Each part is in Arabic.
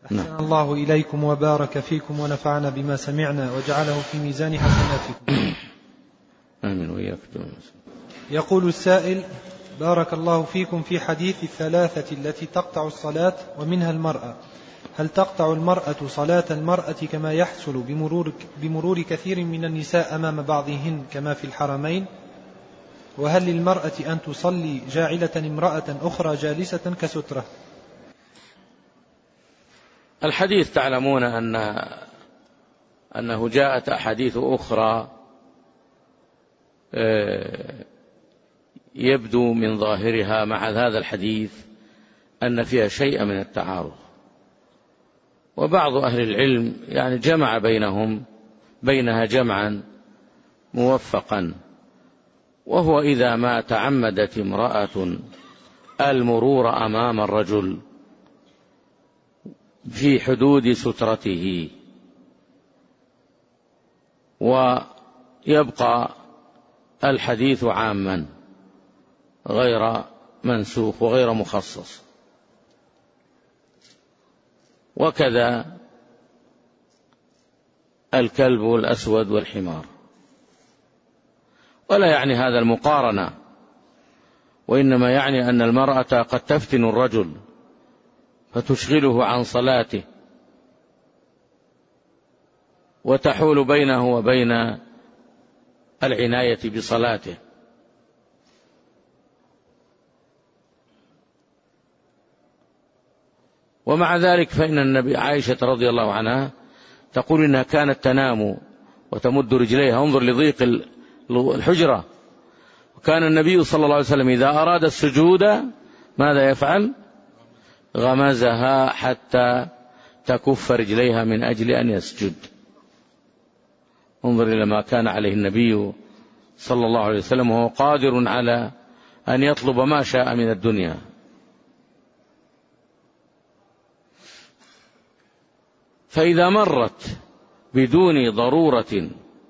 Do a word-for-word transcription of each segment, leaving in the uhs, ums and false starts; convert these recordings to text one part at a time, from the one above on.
أحسن الله إليكم وبارك فيكم ونفعنا بما سمعنا وجعله في ميزان حسناتكم. آمين وإياكم. يقول السائل: بارك الله فيكم، في حديث الثلاثة التي تقطع الصلاة ومنها المرأة، هل تقطع المرأة صلاة المرأة كما يحصل بمرور, بمرور كثير من النساء أمام بعضهن كما في الحرمين؟ وهل للمرأة أن تصلي جاعلة امرأة أخرى جالسة كسترة؟ الحديث تعلمون أن أنه جاءت أحاديث أخرى يبدو من ظاهرها مع هذا الحديث أن فيها شيء من التعارض، وبعض أهل العلم يعني جمع بينهم بينها جمعا موفقا، وهو إذا ما تعمدت امرأة المرور أمام الرجل في حدود سترته ويبقى الحديث عاما غير منسوخ وغير مخصص، وكذا الكلب والأسود والحمار. ولا يعني هذا المقارنة، وإنما يعني أن المرأة قد تفتن الرجل فتشغله عن صلاته وتحول بينه وبين العناية بصلاته. ومع ذلك فإن النبي عائشة رضي الله عنها تقول إنها كانت تنام وتمد رجليها، انظر لضيق الحجرة، وكان النبي صلى الله عليه وسلم إذا أراد السجود ماذا يفعل؟ غمزها حتى تكف رجليها من أجل أن يسجد. انظر إلى ما كان عليه النبي صلى الله عليه وسلم، وهو قادر على أن يطلب ما شاء من الدنيا. فإذا مرت بدون ضرورة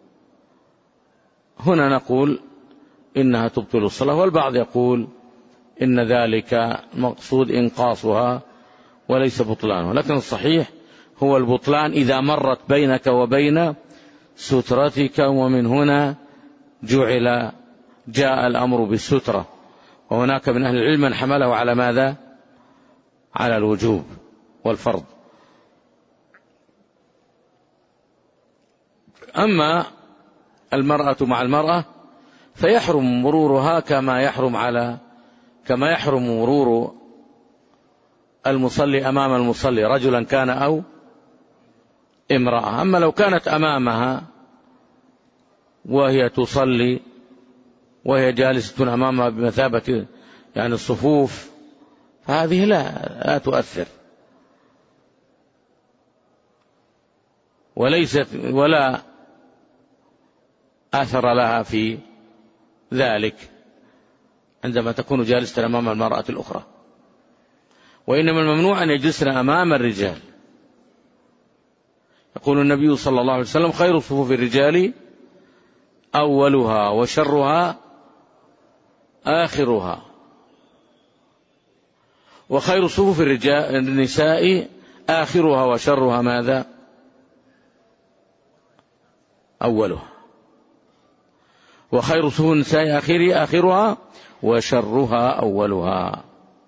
هنا نقول إنها تبطل الصلاة، والبعض يقول إن ذلك مقصود إنقاصها وليس بطلانه، لكن الصحيح هو البطلان إذا مرت بينك وبين سترتك، ومن هنا جعل جاء الأمر بالسترة. وهناك من أهل العلم من حمله على ماذا؟ على الوجوب والفرض. أما المرأة مع المرأة فيحرم مرورها كما يحرم على كما يحرم مرور المصلي أمام المصلي، رجلا كان أو امرأة. أما لو كانت أمامها وهي تصلي وهي جالسة أمامها بمثابة يعني الصفوف، فهذه لا, لا تؤثر، وليست ولا أثر لها في ذلك عندما تكون جالسة أمام المرأة الأخرى. وإنما الممنوع أن يجلسن أمام الرجال. يقول النبي صلى الله عليه وسلم: خير صفوف الرجال أولها وشرها آخرها، وخير صفوف الرجال النساء آخرها وشرها ماذا؟ أولها. وخير صفوف النساء آخرها وشرها أولها.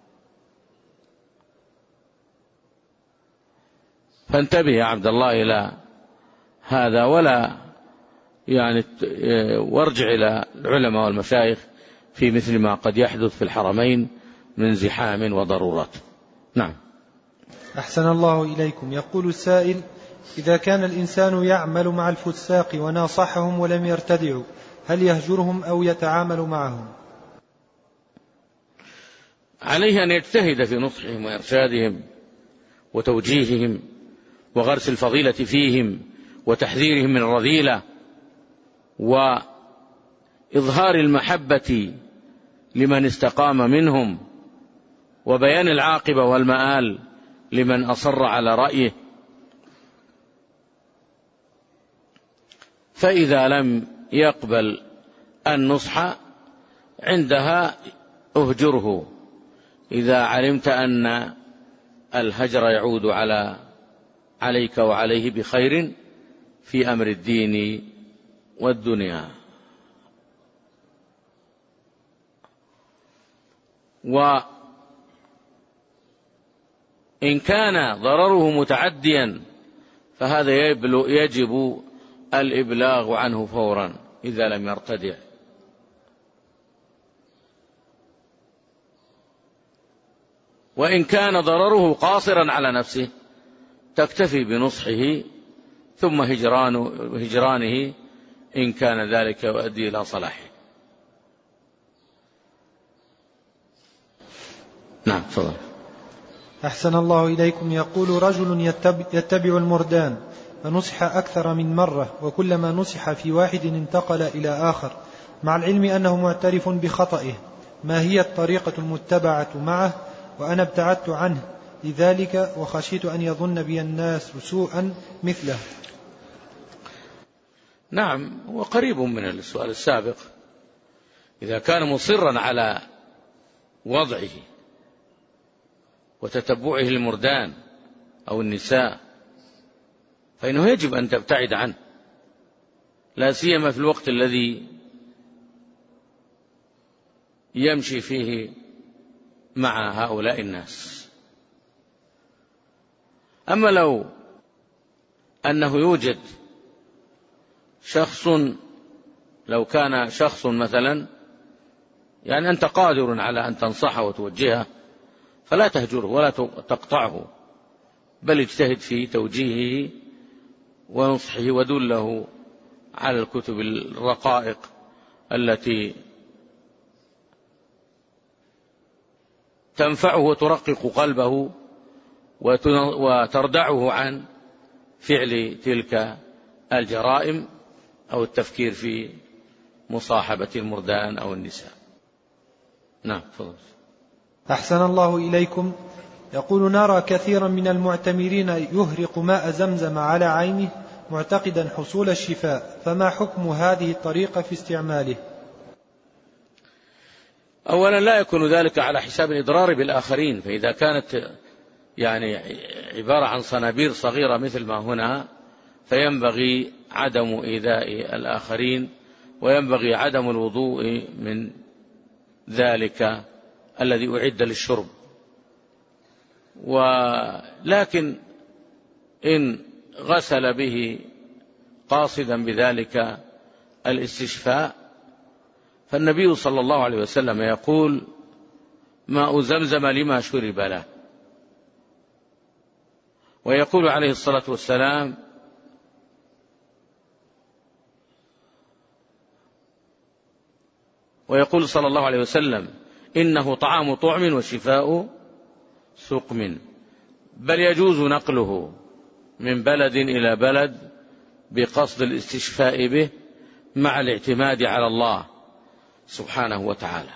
فانتبه يا عبد الله إلى هذا، ولا يعني وارجع إلى العلماء والمشايخ في مثل ما قد يحدث في الحرمين من زحام وضرورات. نعم. أحسن الله إليكم. يقول السائل: إذا كان الإنسان يعمل مع الفساق وناصحهم ولم يرتدعوا، هل يهجرهم أو يتعامل معهم؟ عليه أن يجتهد في نصحهم وإرشادهم وتوجيههم وغرس الفضيلة فيهم وتحذيرهم من الرذيلة وإظهار المحبة لمن استقام منهم وبيان العاقبة والمآل لمن أصر على رأيه. فإذا لم يقبل النصح عندها اهجره، إذا علمت أن الهجر يعود على عليك وعليه بخير في أمر الدين والدنيا. وإن كان ضرره متعديا فهذا يجب الإبلاغ عنه فورا إذا لم يرتدع. وإن كان ضرره قاصرا على نفسه تكتفي بنصحه ثم هجرانه, هجرانه إن كان ذلك يؤدي إلى صلاحه. نعم تفضل. أحسن الله إليكم. يقول رجل يتبع, يتبع المردان فنصح أكثر من مرة، وكلما نصح في واحد انتقل إلى آخر مع العلم أنه معترف بخطئه، ما هي الطريقة المتبعة معه؟ وأنا ابتعدت عنه لذلك وخشيت أن يظن بي الناس سوءا مثله. نعم، وقريب من السؤال السابق. إذا كان مصرا على وضعه وتتبعه المردان أو النساء فإنه يجب أن تبتعد عنه، لا سيما في الوقت الذي يمشي فيه مع هؤلاء الناس. أما لو أنه يوجد شخص، لو كان شخص مثلا يعني أنت قادر على أن تنصحه وتوجهه فلا تهجره ولا تقطعه، بل اجتهد في توجيهه ونصحه ودله على الكتب الرقائق التي تنفعه وترقق قلبه وتردعه عن فعل تلك الجرائم أو التفكير في مصاحبة المردان أو النساء. نعم تفضل. أحسن الله إليكم. يقول نرى كثيرا من المعتمرين يهرق ماء زمزم على عينه معتقدا حصول الشفاء، فما حكم هذه الطريقة في استعماله؟ أولا لا يكون ذلك على حساب الإضرار بالآخرين، فإذا كانت يعني عبارة عن صنابير صغيرة مثل ما هنا فينبغي عدم إيذاء الآخرين، وينبغي عدم الوضوء من ذلك الذي أعد للشرب. ولكن إن غسل به قاصدا بذلك الاستشفاء فالنبي صلى الله عليه وسلم يقول ماء زمزم لما شرب له، ويقول عليه الصلاة والسلام ويقول صلى الله عليه وسلم إنه طعام طعم وشفاء سقم، بل يجوز نقله من بلد إلى بلد بقصد الاستشفاء به مع الاعتماد على الله سبحانه وتعالى.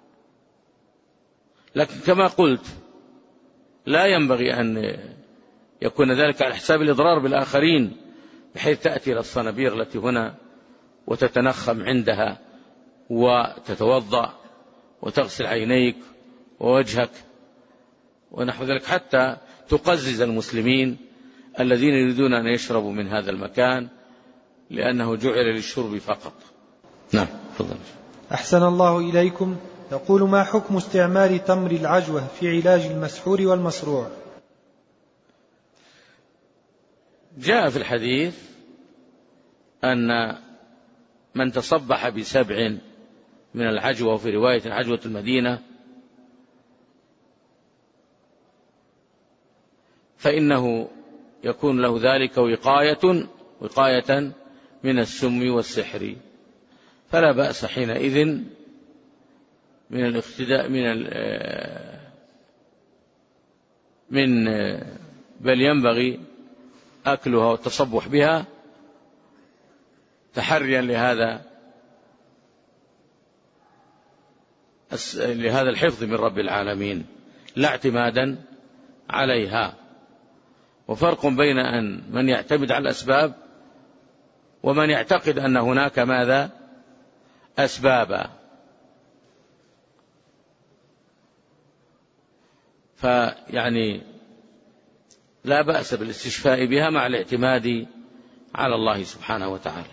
لكن كما قلت لا ينبغي أن يكون ذلك على حساب الإضرار بالآخرين، بحيث تأتي إلى الصنابير التي هنا وتتنخم عندها وتتوضأ وتغسل عينيك ووجهك ونحو ذلك، حتى تقزز المسلمين الذين يريدون أن يشربوا من هذا المكان لأنه جعل للشرب فقط. نعم تفضل. أحسن الله إليكم. يقول ما حكم استعمال تمر العجوة في علاج المسحور والمصروع؟ جاء في الحديث أن من تصبح بسبع من العجوة، وفي رواية عجوة المدينة، فإنه يكون له ذلك وقاية وقاية من السم والسحر، فلا بأس حينئذ من الاقتداء من من بل ينبغي أكلها والتصبح بها تحريا لهذا لهذا الحفظ من رب العالمين لا اعتمادا عليها. وفرق بين أن من يعتمد على الأسباب ومن يعتقد أن هناك ماذا أسبابا. فيعني لا بأس بالاستشفاء بها مع الاعتماد على الله سبحانه وتعالى.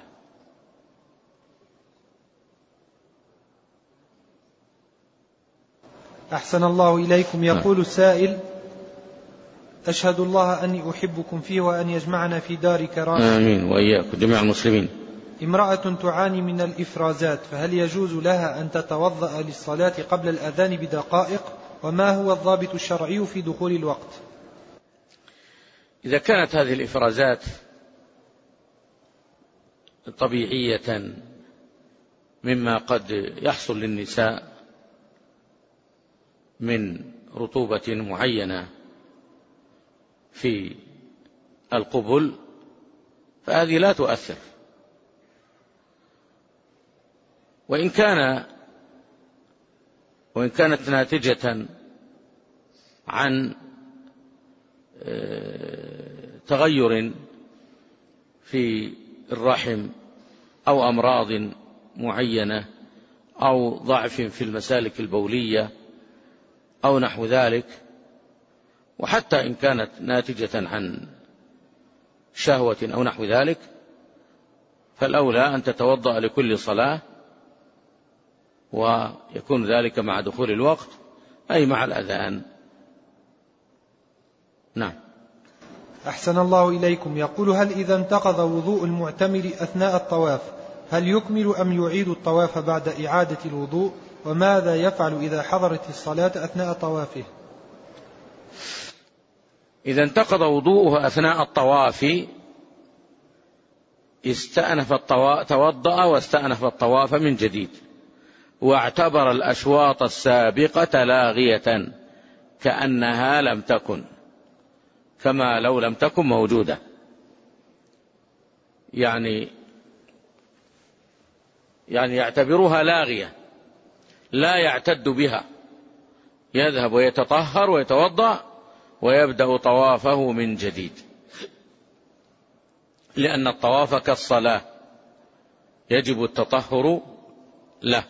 أحسن الله إليكم. يقول السائل: أشهد الله أني أحبكم فيه وأن يجمعنا في دار كرامة. آمين وإياكم جميع المسلمين. امرأة تعاني من الإفرازات، فهل يجوز لها أن تتوضأ للصلاة قبل الأذان بدقائق؟ وما هو الضابط الشرعي في دخول الوقت؟ إذا كانت هذه الإفرازات طبيعية مما قد يحصل للنساء من رطوبة معينة في القبل فهذه لا تؤثر، وإن كان وإن كانت ناتجة عن تغير في الرحم أو أمراض معينة أو ضعف في المسالك البولية أو نحو ذلك، وحتى إن كانت ناتجة عن شهوة أو نحو ذلك، فالأولى أن تتوضأ لكل صلاة، ويكون ذلك مع دخول الوقت أي مع الأذان. نعم. أحسن الله إليكم. يقول: هل إذا انتقض وضوء المعتمر أثناء الطواف هل يكمل أم يعيد الطواف بعد إعادة الوضوء؟ وماذا يفعل إذا حضرت الصلاة أثناء طوافه؟ إذا انتقض وضوءه أثناء الطواف استأنف الطواف، توضأ واستأنف الطواف من جديد، واعتبر الأشواط السابقة لاغية كأنها لم تكن، كما لو لم تكن موجودة. يعني يعني يعتبرها لاغية لا يعتد بها، يذهب ويتطهر ويتوضأ ويبدأ طوافه من جديد، لأن الطواف كالصلاة يجب التطهر له.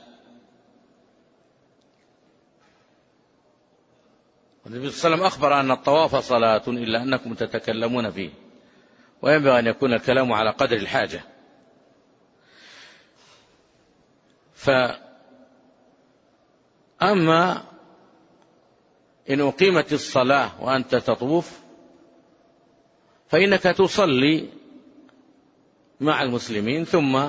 النبي صلى الله عليه وسلم أخبر أن الطواف صلاة إلا أنكم تتكلمون فيه، وينبغي أن يكون الكلام على قدر الحاجة. فأما إن أقيمت الصلاة وأنت تطوف فإنك تصلي مع المسلمين ثم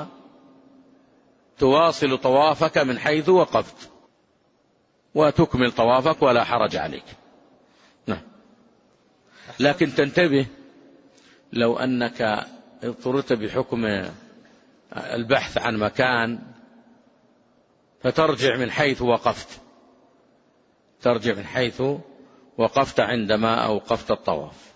تواصل طوافك من حيث وقفت وتكمل طوافك ولا حرج عليك. نعم. لكن تنتبه، لو أنك اضطررت بحكم البحث عن مكان فترجع من حيث وقفت، ترجع من حيث وقفت عندما أوقفت الطواف.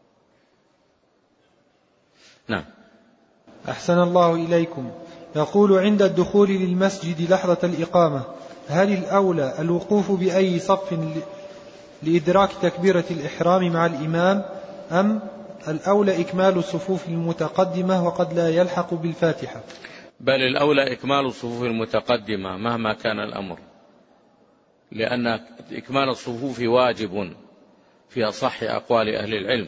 نعم. أحسن الله إليكم. يقول: عند الدخول للمسجد لحظة الإقامة هل الأولى الوقوف بأي صف لإدراك تكبيرة الإحرام مع الإمام، أم الأولى إكمال الصفوف المتقدمة وقد لا يلحق بالفاتحة؟ بل الأولى إكمال الصفوف المتقدمة مهما كان الأمر، لأن إكمال الصفوف واجب في أصح أقوال أهل العلم،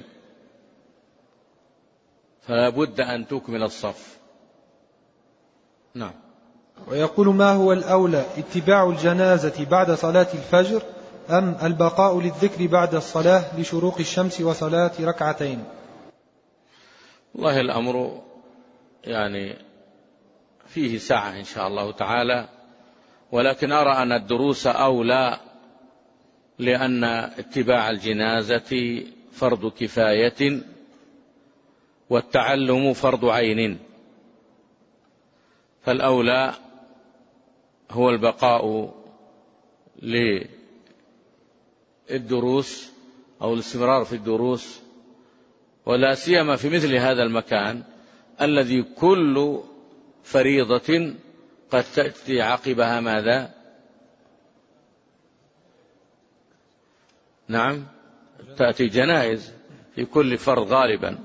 فلا بد أن تكمل الصف. نعم. ويقول: ما هو الأولى اتباع الجنازة بعد صلاة الفجر أم البقاء للذكر بعد الصلاة لشروق الشمس وصلاة ركعتين؟ والله الأمر يعني فيه سعة إن شاء الله تعالى، ولكن أرى أن الدروس أولى، لأن اتباع الجنازة فرض كفاية والتعلم فرض عين، فالأولى هو البقاء للدروس أو الاستمرار في الدروس، ولا سيما في مثل هذا المكان الذي كل فريضة قد تأتي عقبها ماذا؟ نعم، تأتي جنائز في كل فرض غالبا،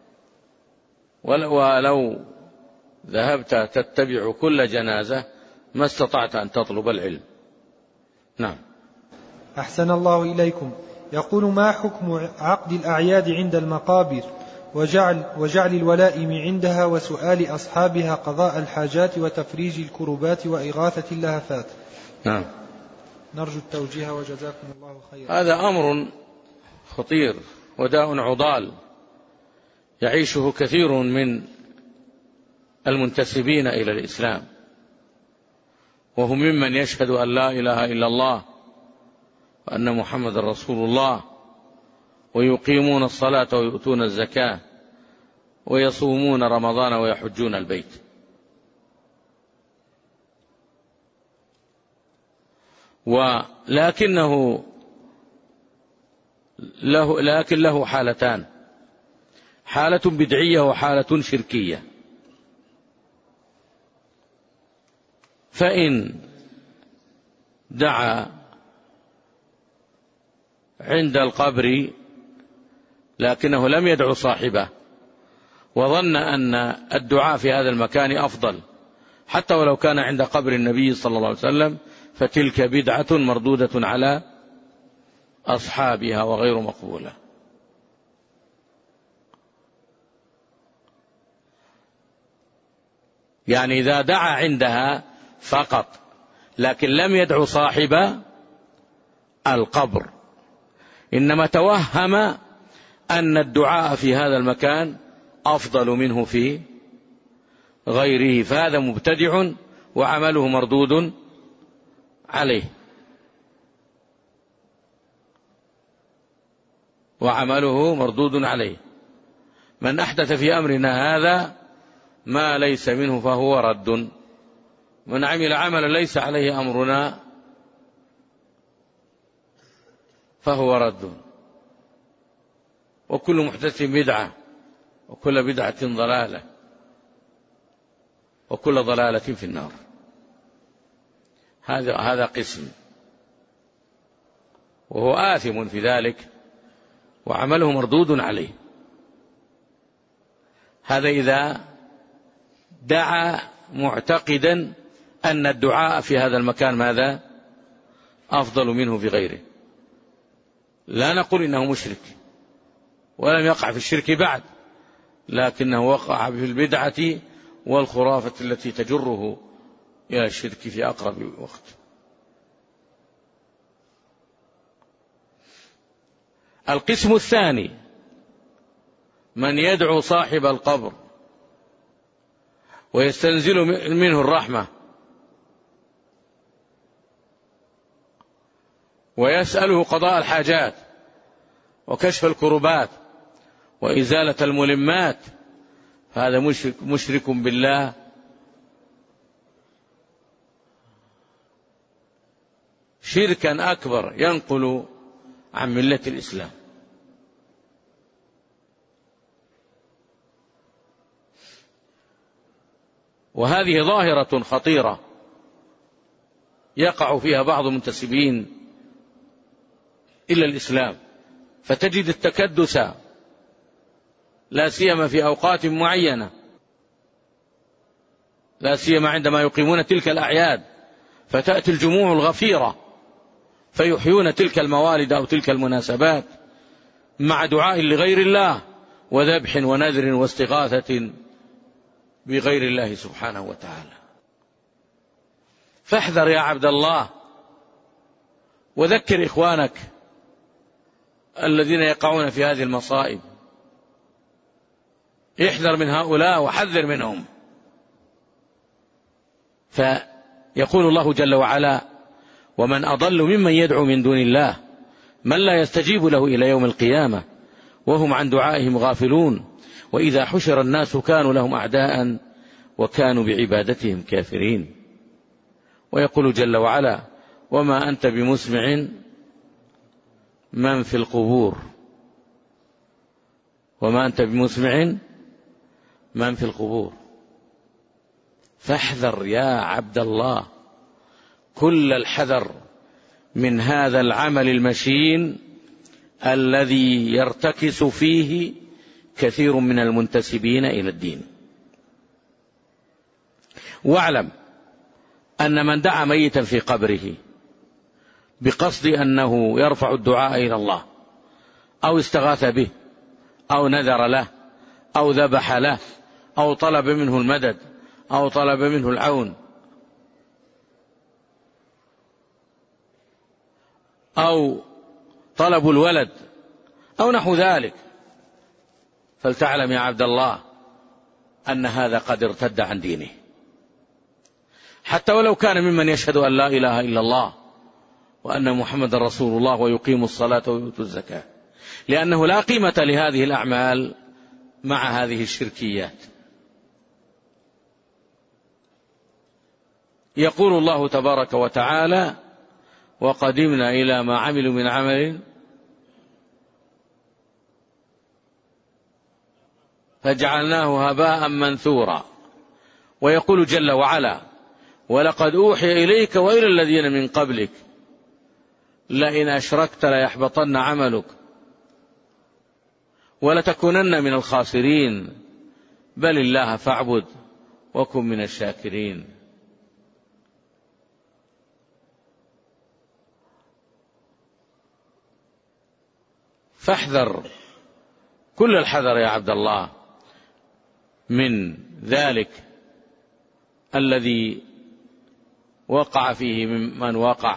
ولو ذهبت تتبع كل جنازة ما استطعت أن تطلب العلم. نعم. أحسن الله إليكم. يقول: ما حكم عقد الأعياد عند المقابر وجعل, وجعل الولائم عندها وسؤال أصحابها قضاء الحاجات وتفريج الكربات وإغاثة اللهفات؟ نعم. نرجو التوجيه وجزاكم الله خيرا. هذا أمر خطير وداء عضال يعيشه كثير من المنتسبين إلى الإسلام، وهم ممن يشهد أن لا إله إلا الله وأن محمد رسول الله، ويقيمون الصلاة ويؤتون الزكاة ويصومون رمضان ويحجون البيت. ولكنه له لكن له حالتان: حالة بدعية وحالة شركية. فإن دعا عند القبر لكنه لم يدعو صاحبه وظن أن الدعاء في هذا المكان أفضل حتى ولو كان عند قبر النبي صلى الله عليه وسلم، فتلك بدعة مردودة على أصحابها وغير مقبولة. يعني إذا دعا عندها فقط لكن لم يدعو صاحب القبر، إنما توهم أن الدعاء في هذا المكان أفضل منه في غيره، فهذا مبتدع وعمله مردود عليه وعمله مردود عليه. من أحدث في أمرنا هذا ما ليس منه فهو رد، من عمل عملا ليس عليه أمرنا فهو رد. وكل محدث بدعة وكل بدعة ضلالة وكل ضلالة في النار. هذا هذا قسم، وهو آثم في ذلك وعمله مردود عليه. هذا إذا دعا معتقدا أن الدعاء في هذا المكان ماذا؟ أفضل منه في غيره. لا نقول إنه مشرك ولم يقع في الشرك بعد، لكنه وقع في البدعة والخرافة التي تجره إلى الشرك في أقرب وقت. القسم الثاني: من يدعو صاحب القبر ويستنزل منه الرحمة ويسأله قضاء الحاجات وكشف الكربات وإزالة الملمات، فهذا مشرك, مشرك بالله شركا أكبر ينقل عن ملة الإسلام. وهذه ظاهرة خطيرة يقع فيها بعض المنتسبين إلى الإسلام، فتجد التكدس لا سيما في أوقات معينة، لا سيما عندما يقيمون تلك الأعياد، فتأتي الجموع الغفيرة فيحيون تلك الموالد أو تلك المناسبات مع دعاء لغير الله وذبح ونذر واستغاثة بغير الله سبحانه وتعالى. فاحذر يا عبد الله، وذكر إخوانك الذين يقعون في هذه المصائب، احذر من هؤلاء وحذر منهم. فيقول الله جل وعلا: ومن أضل ممن يدعو من دون الله من لا يستجيب له إلى يوم القيامة وهم عن دعائهم غافلون وإذا حشر الناس كانوا لهم أعداء وكانوا بعبادتهم كافرين. ويقول جل وعلا: وما أنت بمسمع من في القبور وما أنت بمسمع من في القبور. فاحذر يا عبد الله كل الحذر من هذا العمل المشين الذي يرتكس فيه كثير من المنتسبين إلى الدين. واعلم أن من دعا ميتا في قبره بقصد أنه يرفع الدعاء إلى الله أو استغاث به أو نذر له أو ذبح له أو طلب منه المدد أو طلب منه العون أو طلب الولد أو نحو ذلك، فلتعلم يا عبد الله أن هذا قد ارتد عن دينه، حتى ولو كان ممن يشهد أن لا إله إلا الله وأن محمد رسول الله ويقيم الصلاة ويؤتي الزكاة، لأنه لا قيمة لهذه الأعمال مع هذه الشركيات. يقول الله تبارك وتعالى: وقدمنا إلى ما عملوا من عمل فجعلناه هباء منثورا. ويقول جل وعلا: ولقد أوحي إليك وإلى الذين من قبلك لئن أشركت ليحبطن عملك ولتكونن من الخاسرين بل الله فاعبد وكن من الشاكرين. فاحذر كل الحذر يا عبد الله من ذلك الذي وقع فيه ممن وقع.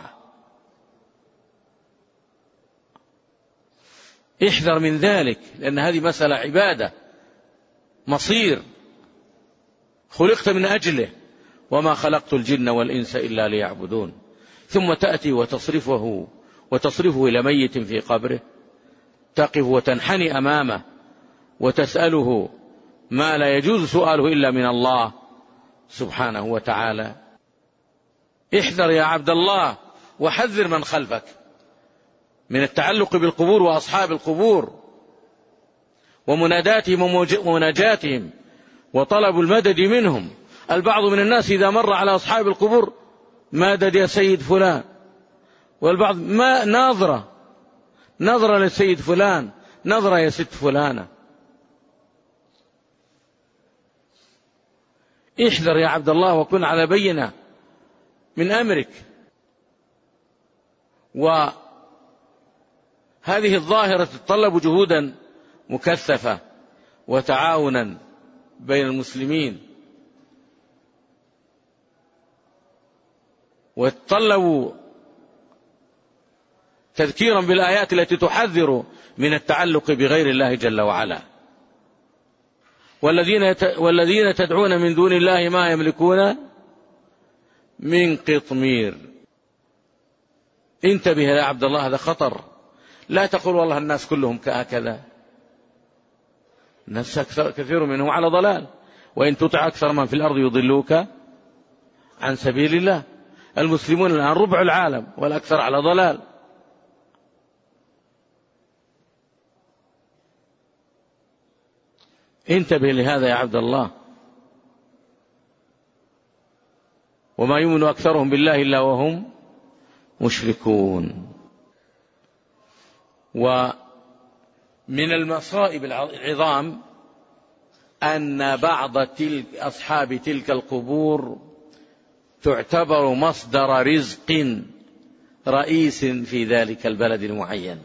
احذر من ذلك، لأن هذه مسألة عبادة، مصير خلقت من أجله، وما خلقت الجن والإنس إلا ليعبدون. ثم تأتي وتصرفه وتصرفه إلى ميت في قبره، تقف وتنحني أمامه وتسأله ما لا يجوز سؤاله إلا من الله سبحانه وتعالى. احذر يا عبد الله وحذر من خلفك من التعلق بالقبور وأصحاب القبور ومناداتهم ومناجاتهم وطلب المدد منهم. البعض من الناس إذا مر على أصحاب القبور: مدد يا سيد فلان، والبعض ما ناظرة نظرة للسيد فلان، نظرة يا ست فلانة. احذر يا عبد الله وكن على بينة من أمرك. وهذه الظاهرة تتطلب جهودا مكثفة وتعاونا بين المسلمين، وتطلب تذكيرا بالآيات التي تحذر من التعلق بغير الله جل وعلا. والذين والذين تدعون من دون الله ما يملكون من قطمير. انتبه يا عبد الله، هذا خطر. لا تقول والله الناس كلهم كهكذا، الناس كثير منهم على ضلال، وإن تطع أكثر من في الأرض يضلوك عن سبيل الله. المسلمون الآن ربع العالم والأكثر على ضلال. انتبه لهذا يا عبد الله. وما يؤمن أكثرهم بالله إلا وهم مشركون. ومن المصائب العظام أن بعض تلك أصحاب تلك القبور تعتبر مصدر رزق رئيس في ذلك البلد المعين،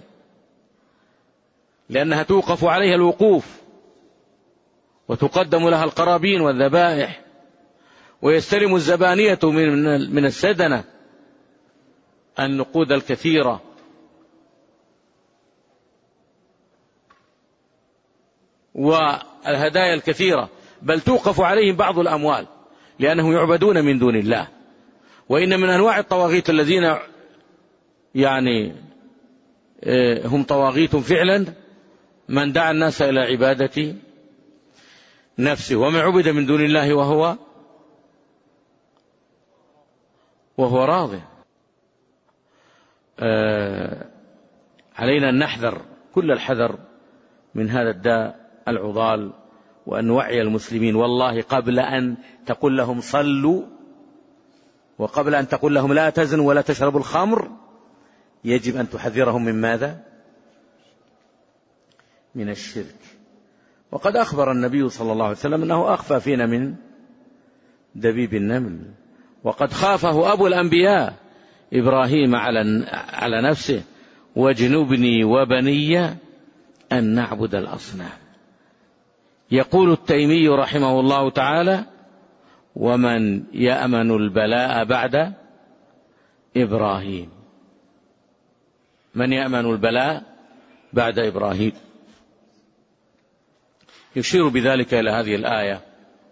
لأنها توقف عليها الوقوف وتقدم لها القرابين والذبائح، ويستلم الزبانية من السدنة النقود الكثيرة. والهدايا الكثيرة، بل توقف عليهم بعض الأموال لأنهم يعبدون من دون الله. وإن من أنواع الطواغيت الذين يعني هم طواغيت فعلا من دعا الناس إلى عبادة نفسه، ومن عبد من دون الله وهو وهو راض. علينا أن نحذر كل الحذر من هذا الداء العضال، وأن نوعي المسلمين. والله قبل أن تقول لهم صلوا، وقبل أن تقول لهم لا تزنوا ولا تشربوا الخمر، يجب أن تحذرهم من ماذا؟ من الشرك. وقد أخبر النبي صلى الله عليه وسلم أنه أخفى فينا من دبيب النمل، وقد خافه أبو الأنبياء إبراهيم على على نفسه: واجنبني وبني أن نعبد الأصنام. يقول التيمي رحمه الله تعالى: ومن يأمن البلاء بعد إبراهيم. من يأمن البلاء بعد إبراهيم. يشير بذلك إلى هذه الآية: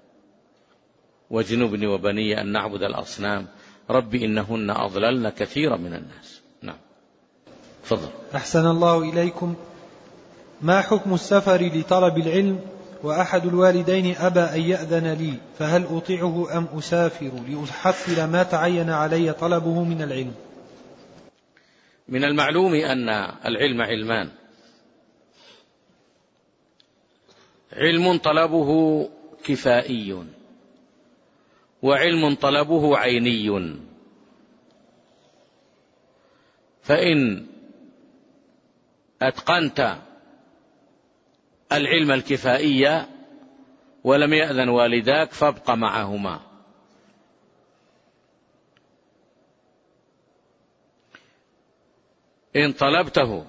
واجنبني وبني أن نعبد الأصنام رب إنهن أضللن كثيرا من الناس. نعم. تفضل. أحسن الله إليكم. ما حكم السفر لطلب العلم وأحد الوالدين أبى أن يأذن لي، فهل أطيعه أم أسافر لأحصل ما تعين علي طلبه من العلم؟ من المعلوم أن العلم علمان: علم طلبه كفائي، وعلم طلبه عيني. فإن أتقنت العلم الكفائي ولم يأذن والداك فابق معهما. إن طلبته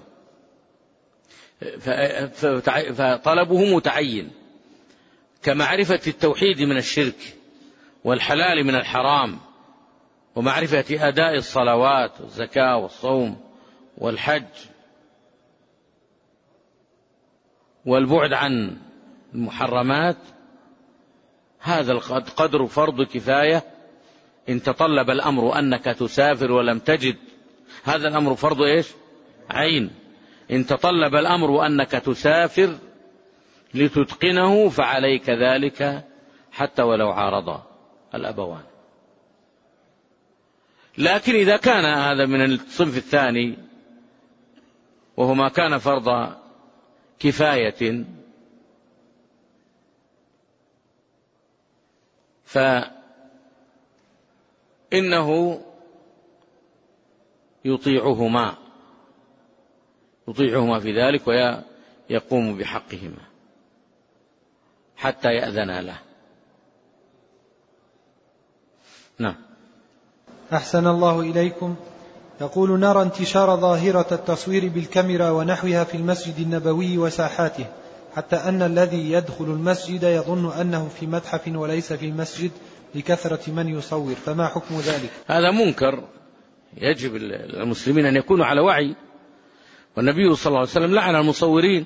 فطلبه متعين، كمعرفة التوحيد من الشرك والحلال من الحرام، ومعرفة أداء الصلوات والزكاة والصوم والحج، والبعد عن المحرمات. هذا القدر فرض كفاية. إن تطلب الأمر أنك تسافر ولم تجد، هذا الأمر فرض إيش؟ عين. إن تطلب الأمر أنك تسافر لتتقنه فعليك ذلك حتى ولو عارض الأبوان. لكن إذا كان هذا من الصنف الثاني وهو ما كان فرض كفاية، فإنه يطيعهما يطيعهما في ذلك ويقوم بحقهما حتى يأذن له. نعم. أحسن الله إليكم. يقول: نرى انتشار ظاهرة التصوير بالكاميرا ونحوها في المسجد النبوي وساحاته، حتى أن الذي يدخل المسجد يظن أنه في متحف وليس في المسجد لكثرة من يصور، فما حكم ذلك؟ هذا منكر. يجب المسلمين أن يكونوا على وعي، والنبي صلى الله عليه وسلم لعن المصورين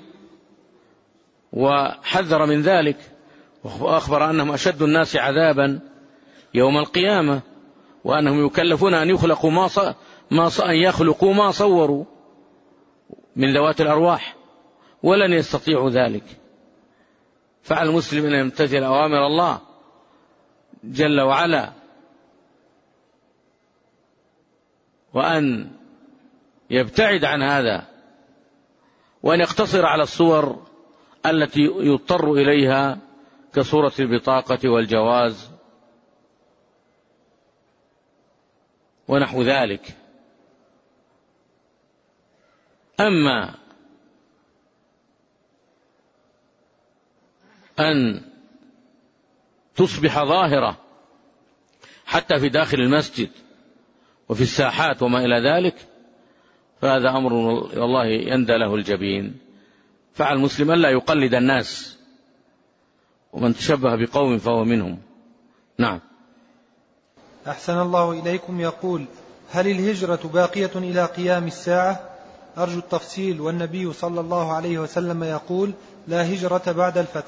وحذر من ذلك، وأخبر أنهم أشد الناس عذابا يوم القيامة، وأنهم يكلفون أن يخلقوا ما ص... ما ص... أن يخلقوا ما صوروا من ذوات الأرواح، ولن يستطيعوا ذلك. فعلى المسلم أن يمتثل أوامر الله جل وعلا، وأن يبتعد عن هذا، وأن يقتصر على الصور التي يضطر إليها كصورة البطاقة والجواز ونحو ذلك. أما أن تصبح ظاهرة حتى في داخل المسجد وفي الساحات وما إلى ذلك، فهذا أمر والله يندى له الجبين. فعلى المسلم ألا يقلد الناس، ومن تشبه بقوم فهو منهم. نعم. أحسن الله إليكم. يقول: هل الهجرة باقية إلى قيام الساعة؟ أرجو التفصيل، والنبي صلى الله عليه وسلم يقول: لا هجرة بعد الفتح.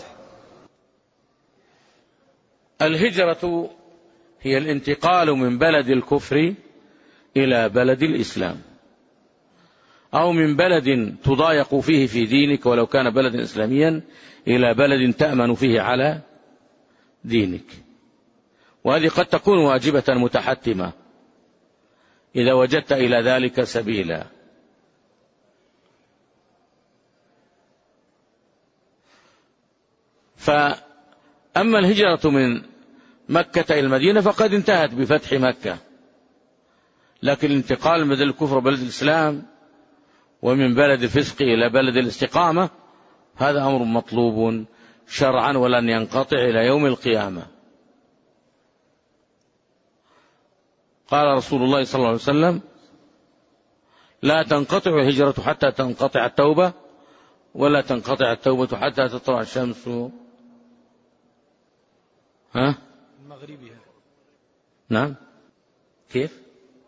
الهجرة هي الانتقال من بلد الكفر إلى بلد الإسلام، أو من بلد تضايق فيه في دينك ولو كان بلدا إسلاميا إلى بلد تأمن فيه على دينك. وهذه قد تكون واجبة متحتمة إذا وجدت إلى ذلك سبيلا. فأما الهجرة من مكة إلى المدينة فقد انتهت بفتح مكة، لكن الانتقال من بلد الكفر بلد الإسلام ومن بلد الفسق إلى بلد الاستقامة هذا أمر مطلوب شرعا ولن ينقطع إلى يوم القيامة. قال رسول الله صلى الله عليه وسلم: لا تنقطع الهجرة حتى تنقطع التوبة، ولا تنقطع التوبة حتى تطلع الشمس ها مغربها. نعم كيف؟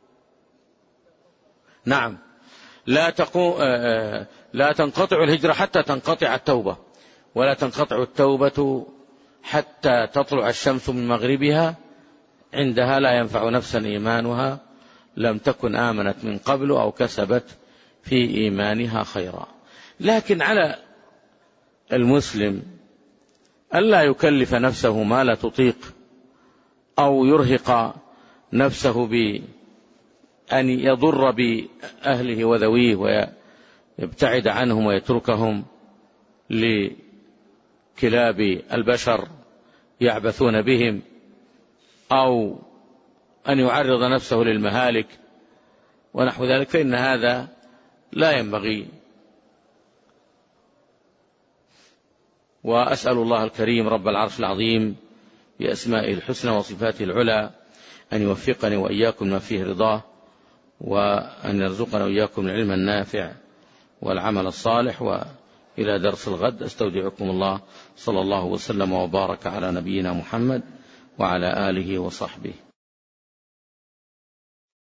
نعم لا تقو... لا تنقطع الهجرة حتى تنقطع التوبة، ولا تنقطع التوبة حتى تطلع الشمس من مغربها، عندها لا ينفع نفسا إيمانها لم تكن آمنت من قبل أو كسبت في إيمانها خيرا. لكن على المسلم ألا يكلف نفسه ما لا تطيق، أو يرهق نفسه بأن يضر بأهله وذويه ويبتعد عنهم ويتركهم لكلاب البشر يعبثون بهم، أو أن يعرض نفسه للمهالك ونحو ذلك، فإن هذا لا ينبغي. وأسأل الله الكريم رب العرش العظيم بأسمائه الحسنى وصفاته العلى أن يوفقني وإياكم ما فيه رضاه، وأن يرزقنا وإياكم العلم النافع والعمل الصالح. وإلى درس الغد أستودعكم الله، صلى الله وسلم وبارك على نبينا محمد وعلى آله وصحبه.